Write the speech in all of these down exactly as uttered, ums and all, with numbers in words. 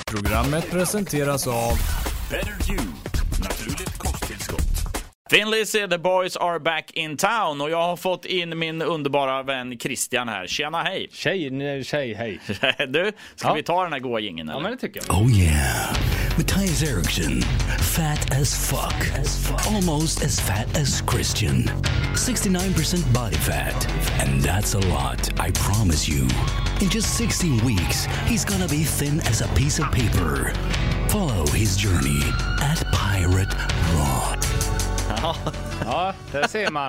Programmet presenteras av Better You, naturligt kosttillskott. Finley säger The Boys Are Back in Town och jag har fått in min underbara vän Christian här. Tjena, hej. Tjej, tjej, hej. Du, ska ja. vi ta den här goa gingen eller? Ja, men det tycker jag. Oh yeah, Matthias Eriksson, fat as fuck, as fuck, almost as fat as Christian, sixty-nine percent body fat, and that's a lot, I promise you. In just sixteen weeks, he's gonna be thin as a piece of paper. Follow his journey at Pirate Rock. Ja, det ser man.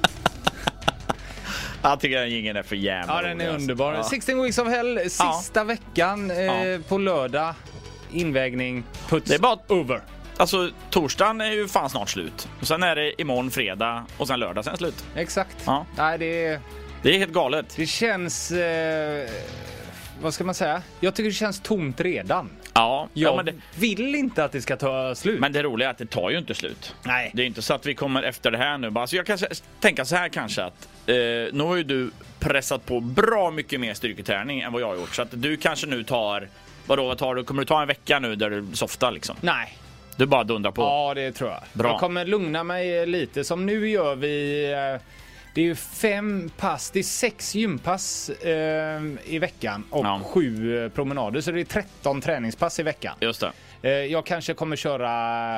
Jag tycker den gingen är för jävla. Ja, den är rolig, underbar. alltså. sexton Weeks of Hell, sista ja. veckan eh, Ja. på lördag. Invägning, puts, Det är bara over. Alltså, torsdagen är ju fan snart slut. Och sen är det imorgon fredag och sen lördag sen slut. Exakt. Ja. Nej, det, Det är helt galet. det känns... Eh, vad ska man säga? Jag tycker det känns tomt redan. Ja, Jag ja men, det, vill inte att det ska ta slut. men det roliga är att det tar ju inte slut. Nej. Det är inte så att vi kommer efter det här nu. Bara, alltså jag kan tänka så här kanske att eh, nu har ju du pressat på bra mycket mer styrketräning än vad jag har gjort. Så att du kanske nu tar, vadå, vad tar du? Kommer du ta en vecka nu där du softar liksom? Nej. Du bara dundrar på. Ja, det tror jag. Bra. Jag kommer lugna mig lite. Som nu gör vi... Eh, det är ju fem pass, det är sex gympass eh, i veckan och Ja. sju eh, promenader. Så det är tretton träningspass i veckan. Just det. Eh, jag kanske kommer köra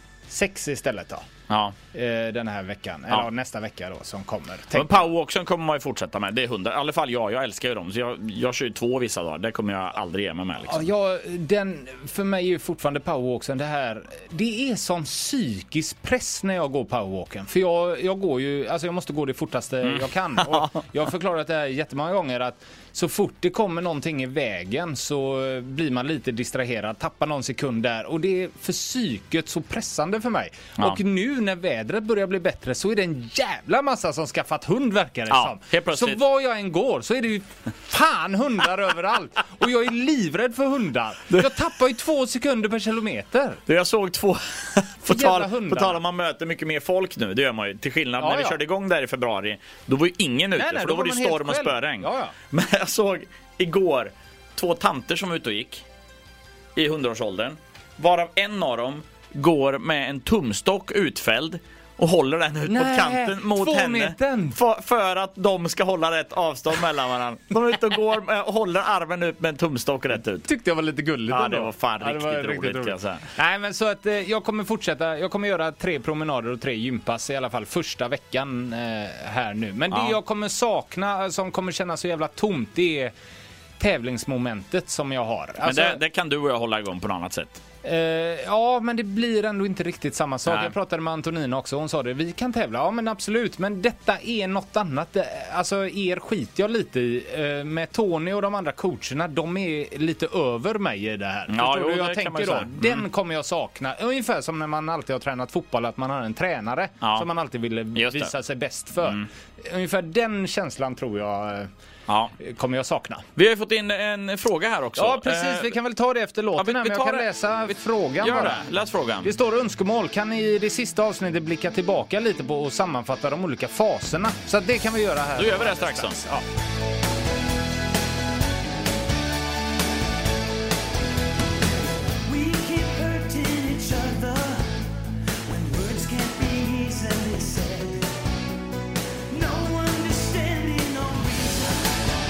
sex istället då. Ja. Eh, den här veckan. Ja. Eller nästa vecka då som kommer. Men Tänk- powerwalksen kommer man ju fortsätta med. Det är hundra. I alla fall jag. Jag älskar ju dem. Så jag, jag kör ju två vissa dagar. Det kommer jag aldrig ge mig med liksom. Ja, jag, den, för mig är ju fortfarande powerwalken det här. Det är som psykisk press när jag går powerwalken. För jag, jag går ju, alltså jag måste gå det fortaste Mm. jag kan. Och jag har förklarat det här jättemånga gånger att så fort det kommer någonting i vägen så blir man lite distraherad, tappar någon sekund där. Och det är för psyket så pressande för mig. Ja. Och nu när vädret börjar bli bättre så är det en jävla massa som skaffat hund verkar det Ja, som. helt plötsligt. Så var jag än går så är det ju fan hundar överallt. Och jag är livrädd för hundar. Jag tappar ju två sekunder per kilometer. Du, jag såg två på jävla tal, hundar. på tal om man möter mycket mer folk nu. Det gör man ju. Till skillnad Ja, när vi ja. körde igång där i februari. Då var ju ingen ute. Nej, nej, för då, då var det var ju man storm och helt själv. spöregn. Ja, ja. Men jag såg igår två tanter som var ute och gick i hundraårsåldern. Varav en av dem går med en tumstock utfälld och håller den ut Nej, mot kanten mot två henne metern. för, för att de ska hålla rätt avstånd mellan varandra. De är ute och går med, och håller armen ut med en tumstock rätt ut. Tyckte jag var lite gulligt Ja, ändå. det var fan Ja, det riktigt, var roligt, kan jag säga. Nej, men så att eh, jag kommer fortsätta. Jag kommer göra tre promenader och tre gympass i alla fall första veckan eh, här nu. Men det Ja. jag kommer sakna, som kommer kännas så jävla tomt, det är tävlingsmomentet som jag har. Men Alltså, det, det kan du och jag hålla igång på något annat sätt. Eh, ja, men det blir ändå inte riktigt samma sak. Nej. Jag pratade med Antonina också. Hon sa det, vi kan tävla. Ja, men absolut. Men detta är något annat. Det- Alltså, er skit jag lite i. Eh, med Tony och de andra coacherna, de är lite över mig i det här. Ja, Förstår jo, du hur det jag kan man tänker ju då? säga. Mm. Den kommer jag sakna. Ungefär som när man alltid har tränat fotboll, att man har en tränare Ja. som man alltid ville Just det. visa sig bäst för. Mm. Ungefär den känslan tror jag eh, Ja. kommer jag sakna. Vi har ju fått in en fråga här också. Ja, precis. Eh, Vi kan väl ta det efter låten, ja, vi- här, vi men jag tar kan det. läsa Vi- frågan Gör bara. det. Läs frågan. Det står önskemål. Kan ni i det sista avsnittet blicka tillbaka lite på och sammanfatta de olika faserna? Så att det kan vi göra här. Då gör vi det strax då. Ja. We keep hurting each other when words can't be easily said. No understanding or reason.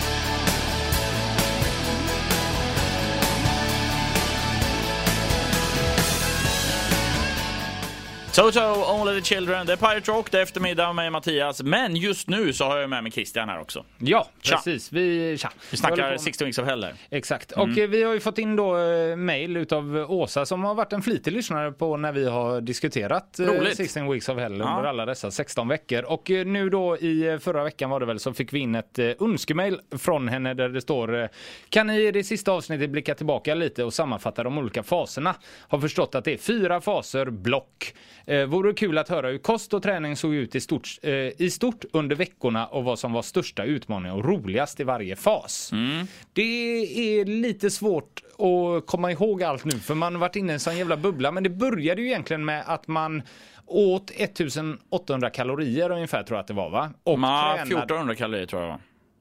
Toto, Only the Children, det är Pirate Rock, det är eftermiddag med Mattias. Men just nu så har jag med mig Christian här också. Ja, Tja. precis. Vi, tja. Vi Jag snackar håller på med- sexton Weeks of Hell här. Exakt. Och eh, vi har ju fått in då eh, mejl utav Åsa som har varit en flitig lyssnare på när vi har diskuterat eh, Roligt. sexton Weeks of Hell Ja. under alla dessa sexton veckor. Och eh, nu då i eh, förra veckan var det väl så fick vi in ett eh, önskemail från henne där det står: eh, kan ni i det sista avsnittet blicka tillbaka lite och sammanfatta de olika faserna? Har förstått att det är fyra faser block. Eh, vore kul att höra hur kost och träning såg ut i stort, eh, i stort under veckorna och vad som var största utmaningen och roligast i varje fas. Det är lite svårt att komma ihåg allt nu för man har varit inne i en sån jävla bubbla, men det började ju egentligen med att man åt ettusen åttahundra kalorier ungefär tror jag att det var, va? Och Ma, tränade- fjortonhundra kalorier tror jag.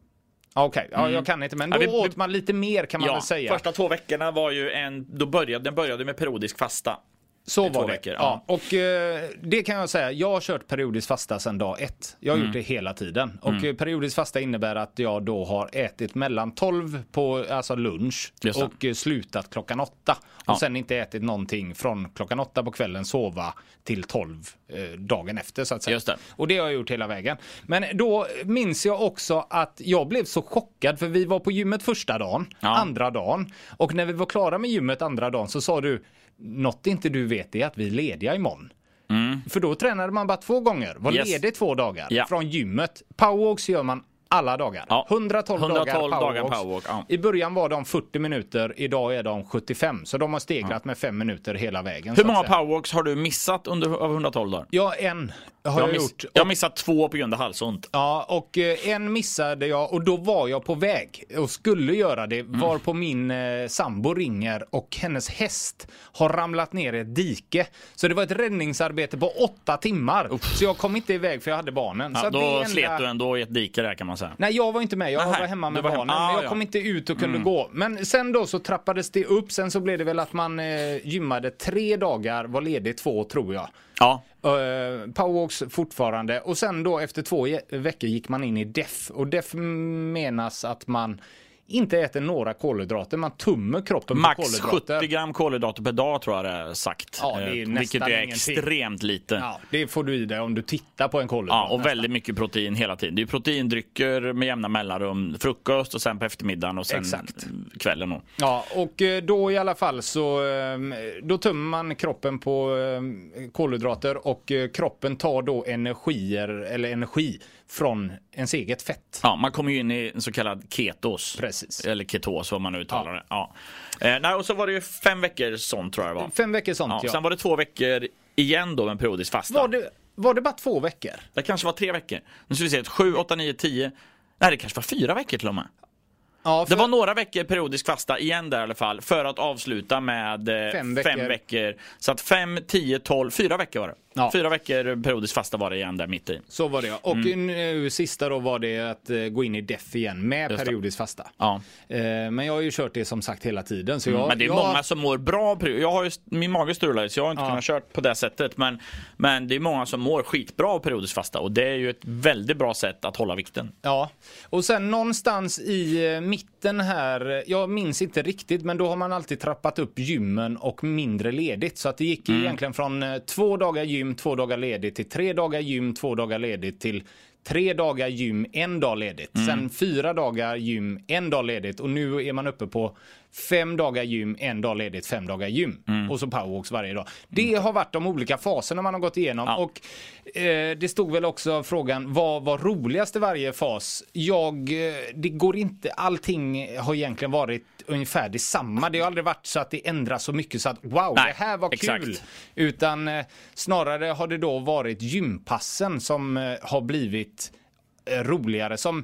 Okej, okay. ja, mm. jag kan inte, men då ja, vi, åt man lite mer kan man ja, väl säga. Första två veckorna var ju en, då började, den började med periodisk fasta. Så var det. Veckor, ja. Ja. Och eh, det kan jag säga, jag har kört periodisk fasta sedan dag ett. Jag har mm. gjort det hela tiden. Och mm. periodisk fasta innebär att jag då har ätit mellan tolv på alltså lunch och eh, slutat klockan åtta. Ja. Och sen inte ätit någonting från klockan åtta på kvällen, sova till tolv eh, dagen efter så att säga. Just det. Och det har jag gjort hela vägen. Men då minns jag också att jag blev så chockad för vi var på gymmet första dagen, ja. andra dagen. Och när vi var klara med gymmet andra dagen så sa du, något inte du vet är att vi är lediga imorgon. Mm. För då tränade man bara två gånger. Var yes. ledig två dagar ja. från gymmet. Powerwalks gör man alla dagar. Ja. hundratolv, hundratolv dagar dagar powerwalks. powerwalk. Ja. I början var de fyrtio minuter, idag är de sjuttiofem. Så de har stegrat ja. med fem minuter hela vägen. Hur många powerwalks har du missat under av hundratolv dagar? Ja, en har jag, jag miss, gjort. Jag har missat två på grund av halsont. Ja, och eh, en missade jag och då var jag på väg och skulle göra det. Mm. Var på min eh, sambo ringer och hennes häst har ramlat ner i ett dike. Så det var ett räddningsarbete på åtta timmar. Uff. Så jag kom inte iväg för jag hade barnen. Ja, så då det enda... slet du ändå i ett dike där kan man säga. Nej, jag var inte med. Jag Aha, var hemma med var barnen. hem... ah, men jag ja. kom inte ut och kunde mm. gå. Men sen då så trappades det upp. Sen så blev det väl att man eh, gymmade tre dagar, var ledig två tror jag. Ja. Uh, Powerwalks fortfarande. Och sen då efter två veckor gick man in i D E F. Och D E F menas att man inte äter några kolhydrater. Man tummar kroppen max på kolhydrater. sjuttio gram kolhydrater per dag tror jag det är sagt. Ja, det är nästan vilket är ingenting. extremt lite. Ja, det får du i dig om du tittar på en kolhydrat. Ja, och nästan. väldigt mycket protein hela tiden. Det är proteindrycker med jämna mellanrum. Frukost och sen på eftermiddagen och sen Exakt. kvällen. Och. Ja, och då i alla fall så då tömmer man kroppen på kolhydrater och kroppen tar då energier eller energi från ens eget fett. Ja, man kommer ju in i en så kallad ketos. Precis. Eller ketos, vad man nu uttalar ja. det. Ja. Eh, nej, och så var det ju fem veckor sånt tror jag det var. Fem veckor sånt, ja. ja. Sen var det två veckor igen då med periodisk fasta. Var det, var det bara två veckor? Det kanske var tre veckor. Nu ska vi se, sju, åtta, nio, tio. Nej, det kanske var fyra veckor till och med. Ja, för... Det var några veckor periodisk fasta igen där i alla fall. För att avsluta med eh, fem, veckor. fem veckor. Så att fem, tio, tolv, fyra veckor var det. Ja. Fyra veckor periodisk fasta var det igen där mitt i. Så var det, och mm. nu sista då var det att uh, gå in i D E F igen med periodisk fasta. Ja. Uh, men jag har ju kört det som sagt hela tiden. Så jag, mm, men det är jag... många som mår bra. Jag har ju, min mage strular så jag har inte ja. kunnat kört på det sättet. Men, men det är många som mår skitbra av periodisk fasta. Och det är ju ett väldigt bra sätt att hålla vikten. Ja, och sen någonstans i uh, mitten här, jag minns inte riktigt, men då har man alltid trappat upp gymmen och mindre ledigt. Så att det gick mm. egentligen från uh, två dagar gym, två dagar ledigt till tre dagar gym, två dagar ledigt till tre dagar gym, en dag ledigt. Mm. Sen fyra dagar gym, en dag ledigt. Och nu är man uppe på fem dagar gym, en dag ledigt, fem dagar gym. Mm. Och så powerwalks varje dag. Det har varit de olika faserna man har gått igenom. Ja. Och eh, det stod väl också frågan, vad var roligast i varje fas? Jag, eh, det går inte, allting har egentligen varit ungefär detsamma. Det har aldrig varit så att det ändras så mycket så att wow, Nej, det här var exakt. kul. Utan eh, snarare har det då varit gympassen som eh, har blivit eh, roligare. Som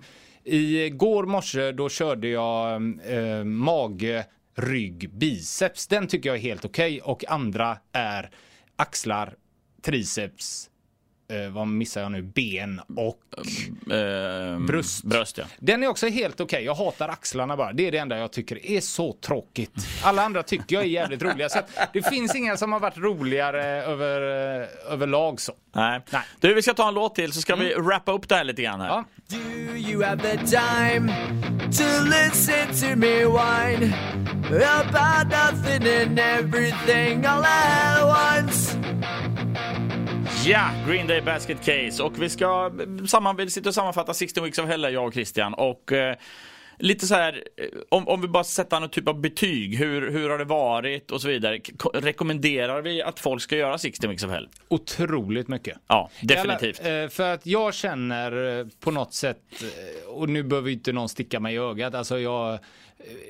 i går morse då körde jag eh, mage, rygg, biceps. Den tycker jag är helt okej. Okay. Och andra är axlar, triceps, eh, vad missar jag nu? Ben och eh, bröst. bröst ja. Den är också helt okej. Okay. Jag hatar axlarna bara. Det är det enda jag tycker är så tråkigt. Alla andra tycker jag är jävligt roliga. Så att det finns inga som har varit roligare över, överlag så. Nej. Nej. Du, vi ska ta en låt till så ska mm. vi wrappa upp det här lite grann här. Ja. Do you have the time to listen to me whine about nothing and everything all at once? Ja, Green Day Basket Case. Och vi ska samman, vi sitter och sammanfatta sexton Weeks of Hell, jag och Christian. Och eh, lite så här, om, om vi bara sätter någon typ av betyg, hur, hur har det varit och så vidare. K- rekommenderar vi att folk ska göra sexton Weeks of Hell? Otroligt mycket. Ja, definitivt. Alla, eh, för att jag känner på något sätt, och nu behöver inte någon sticka mig i ögat, alltså jag... Eh,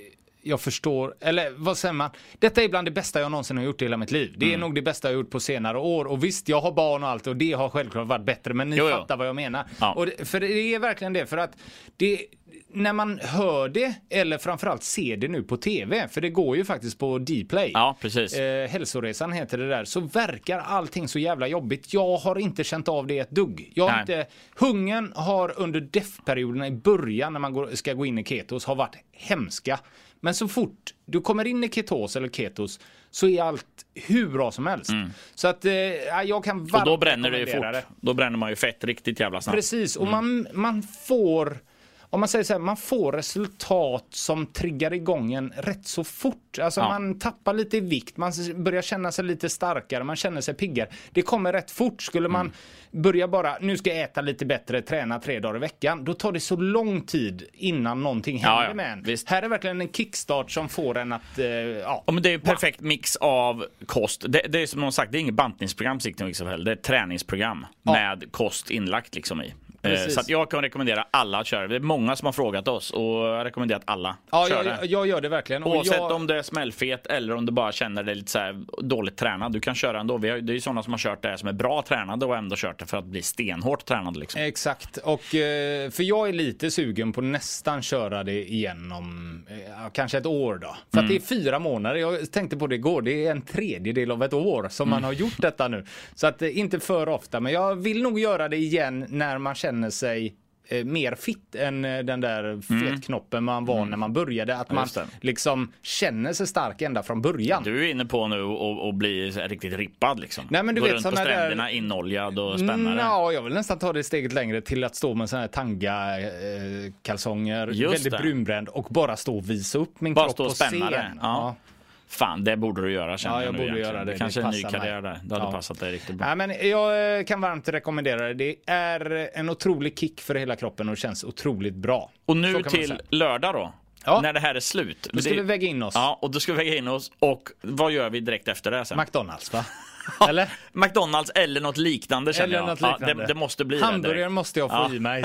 jag förstår, eller vad säger man? Detta är bland det bästa jag någonsin har gjort i hela mitt liv. Det är mm. nog det bästa jag har gjort på senare år. Och visst, jag har barn och allt och det har självklart varit bättre. Men ni jo, fattar jo. vad jag menar. Ja. Och det, för det är verkligen det. För att det, när man hör det, eller framförallt ser det nu på tv, för det går ju faktiskt på Dplay. Ja, precis. Eh, hälsoresan heter det där. Så verkar allting så jävla jobbigt. Jag har inte känt av det ett dugg. Jag har inte, hungern har under D E F-perioderna i början när man går, ska gå in i ketos har varit hemska. Men så fort du kommer in i ketos eller ketos så är allt hur bra som helst. Mm. Så att eh, jag kan varmt och då bränner det ju fort. Det. Då bränner man ju fett riktigt jävla snabbt. Precis, och mm. man, man får... Om man säger så här, man får resultat som triggar igång en rätt så fort. Alltså ja. man tappar lite i vikt, man börjar känna sig lite starkare, man känner sig piggare. Det kommer rätt fort. Skulle man mm. börja bara, nu ska jag äta lite bättre, träna tre dagar i veckan, då tar det så lång tid innan någonting händer ja, ja. med en. Visst. Här är verkligen en kickstart som får en att... Uh, ja. ja, men det är en perfekt mix av kost. Det, det är som någon sagt, det är inget bantningsprogram, det är ett träningsprogram ja. med kost inlagt liksom i. Precis. Så att jag kan rekommendera alla att köra. Det är många som har frågat oss och jag har rekommenderat alla. Ja, jag, jag, jag gör det verkligen. Och oavsett jag... om det är smällfet eller om du bara känner dig lite så här dåligt tränad. Du kan köra ändå. Vi har, det är ju sådana som har kört det som är bra tränade och ändå kört det för att bli stenhårt tränad. Liksom. Exakt. Och för jag är lite sugen på nästan köra det igen om kanske ett år då. För mm. att det är fyra månader. Jag tänkte på det igår. Det är en tredjedel av ett år som mm. man har gjort detta nu. Så att inte för ofta. Men jag vill nog göra det igen när man känner sig eh, mer fit än eh, den där fetknoppen man var mm. när man började. Att man liksom känner sig stark ända från början. Du är inne på nu och, och bli riktigt rippad liksom. Nej, men du Gå vet, runt på stränderna där... inoljad och spännande. Ja, jag vill nästan ta det steget längre till att stå med såna här tanga eh, kalsonger, Just väldigt det. brunbränd och bara stå och visa upp min bara kropp på scen. Ja. Ja. Fan, det borde du göra känner ja, jag, jag nu borde egentligen. göra det. det kanske det en ny karriär mig. där. Det hade ja. passat dig riktigt bra. Ja, men jag kan varmt rekommendera det. Det är en otrolig kick för hela kroppen och känns otroligt bra. Och nu till lördag då? Ja. När det här är slut. Då ska det... vi väga in oss. Ja, och då ska vi väga in oss. Och vad gör vi direkt efter det sen? McDonalds, va? Eller? McDonalds eller något liknande känner eller jag. Något liknande. Ja, det, det måste bli hamburgaren måste jag få ja. i mig.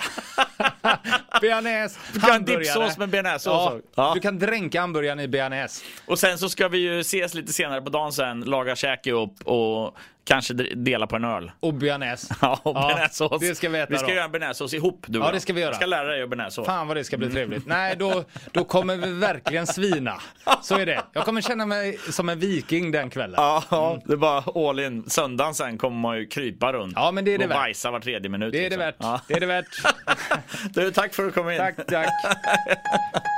Bearnaise. Du kan dipsås med bearnaisesås. Ja, ja. Du kan dränka hamburgaren i bearnaise. Och sen så ska vi ju ses lite senare på dagen sen. Laga käk ihop och kanske dela på en öl. Och bearnaise. Ja, och bearnaisesås. Ja, det ska vi äta Vi ska då. göra en bearnaisesås ihop, du och Ja, det ska vi göra. Jag ska lära dig att bearnaisesås. Fan vad det ska bli trevligt. Nej, då, då kommer vi verkligen svina. Så är det. Jag kommer känna mig som en viking den kvällen. Ja, mm. det är bara all in. Söndagen sen kommer man ju krypa runt. Ja, men det är det och värt. bajsa var tredje minut. Det är det liksom. värt. Ja. Det är det värt. Du, tack för att du kom in. Tack, tack.